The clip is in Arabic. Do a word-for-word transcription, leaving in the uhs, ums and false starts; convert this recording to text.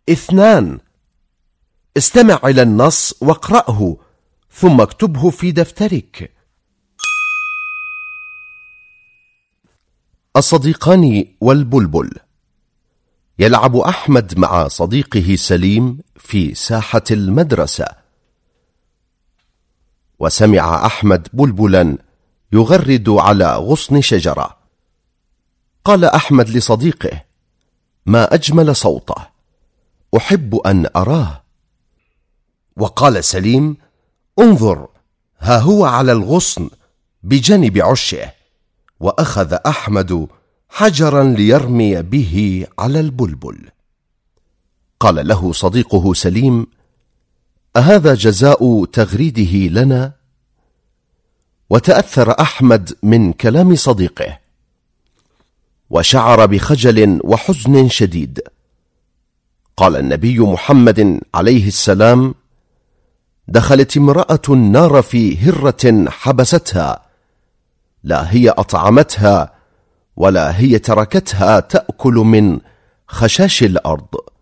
اثنان. استمع إلى النص واقرأه ثم اكتبه في دفترك. الصديقان والبلبل. يلعب أحمد مع صديقه سليم في ساحة المدرسة، وسمع أحمد بلبلا يغرد على غصن شجرة. قال أحمد لصديقه: ما أجمل صوته، أحب أن أراه. وقال سليم: انظر، ها هو على الغصن بجانب عشه. وأخذ أحمد حجرا ليرمي به على البلبل. قال له صديقه سليم: أهذا جزاء تغريده لنا؟ وتأثر أحمد من كلام صديقه، وشعر بخجل وحزن شديد. قال النبي محمد عليه السلام: دخلت امرأة النار في هرة حبستها، لا هي أطعمتها ولا هي تركتها تأكل من خشاش الأرض.